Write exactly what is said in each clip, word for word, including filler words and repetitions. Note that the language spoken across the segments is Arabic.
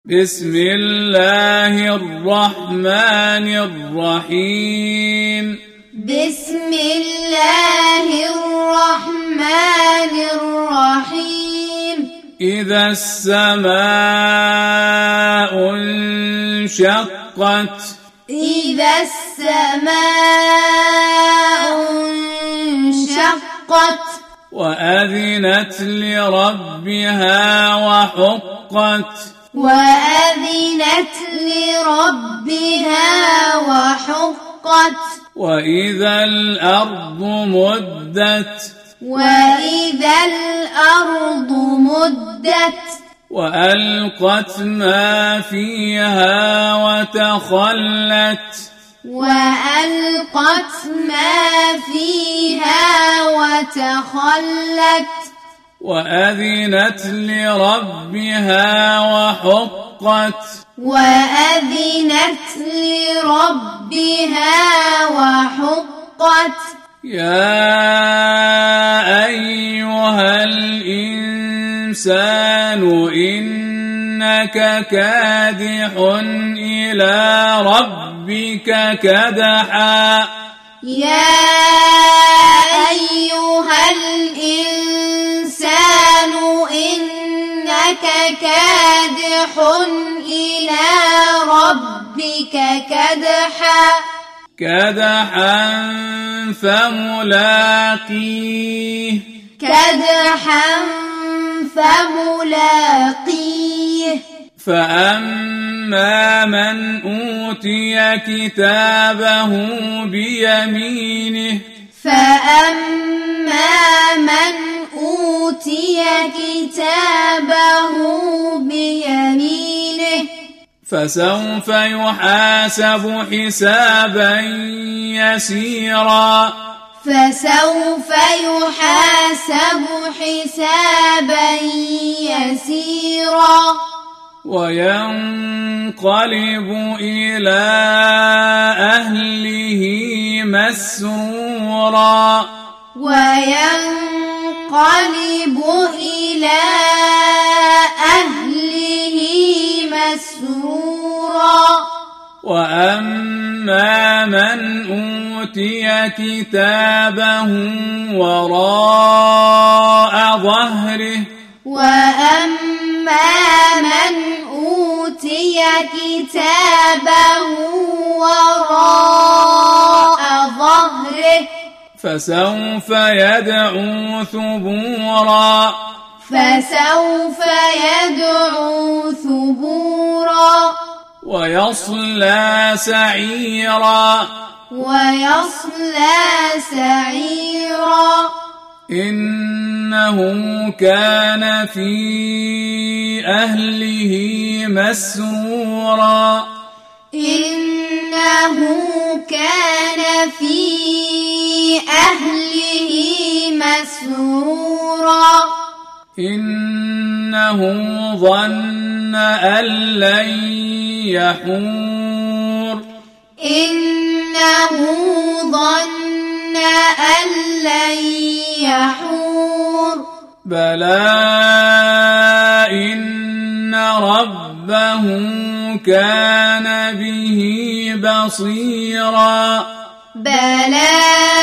بسم الله الرحمن الرحيم بسم الله الرحمن الرحيم إذا السماء انشقت إذا السماء انشقت وأذنت لربها وحقت وأذنت لربها وحقت وإذا الأرض مدت وإذا الأرض مدت وألقت ما فيها وتخلت وألقت ما فيها وتخلت وأذنت لربها وحقت وأذنت لربها وحقت يا أيها الإنسان إنك كادح إلى ربك كدحا يا أيها الإنسان إنك كادح إلى ربك كدحا كدحا فملاقيه كدحا فملاقيه فأما من أوتي كتابه بيمينه فأما من أوتي كتابه بيمينه فسوف يحاسب حسابا يسيرا فسوف يحاسب حسابا يسيرا وينقلب إلى أهله مسرورا وينقلب إلى أهله مسرورا وأما من أوتي كتابه وراء ظهره وأما من أوتي كتابه وراء ظهره فسوف يدعو ثبورا فسوف يدعو ثبورا ويصلى سعيرا ويصلى سعيرا إنه كان في أهله مسرورا إنه كان في أهله مسرورا إنه ظن أن لن يحور إنه ظن أن لن يحور بلى إن ربه كان به بصيرا بلى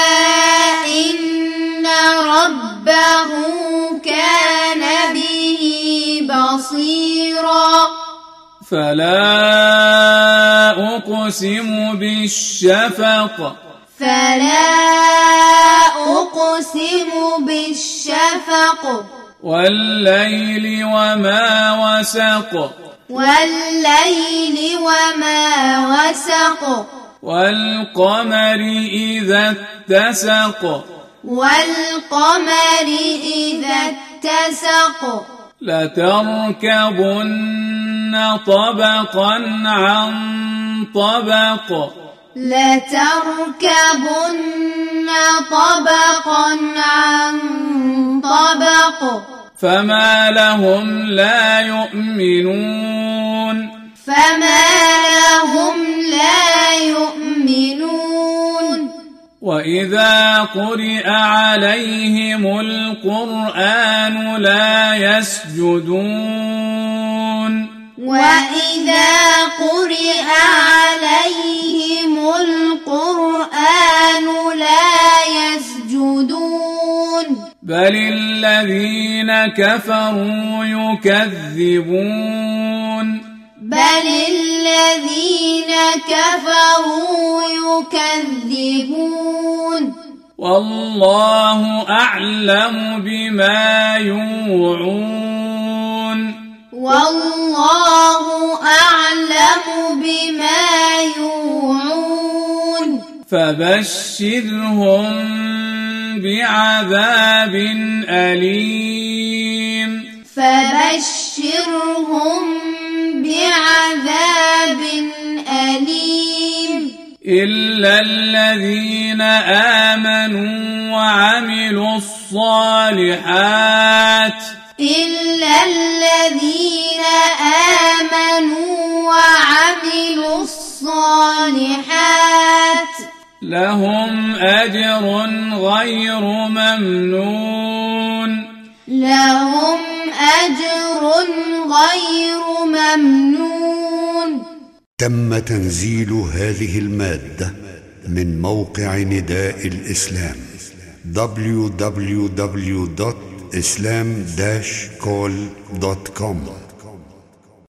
إن ربه كان به بصيرا فلا أقسم بالشفق فلا أقسم بالشفق والليل وما وسق والليل وما وسق والقمر إذا اتسق والقمر إذا اتسق لتركبن طبقا عن طبق لتركبن طبقا عن طبق فما لهم لا يؤمنون فما لهم لا يؤمنون وإذا قرئ عليهم القرآن لا يسجدون وإذا قرئ عليهم القرآن لا يسجدون بل الذين كفروا يكذبون بل الذين كفروا يكذبون والله أعلم بما يوعون والله أعلم بما يوعون فبشرهم بعذاب أليم فبشرهم بعذاب أليم إلا الذين آمنوا وعملوا الصالحات إلا الذين آمنوا وعملوا الصالحات لهم أجر غير ممنون لهم أجر غير ممنون. تم تنزيل هذه المادة من موقع نداء الإسلام دبليو دبليو دبليو دوت islam dash call دوت كوم.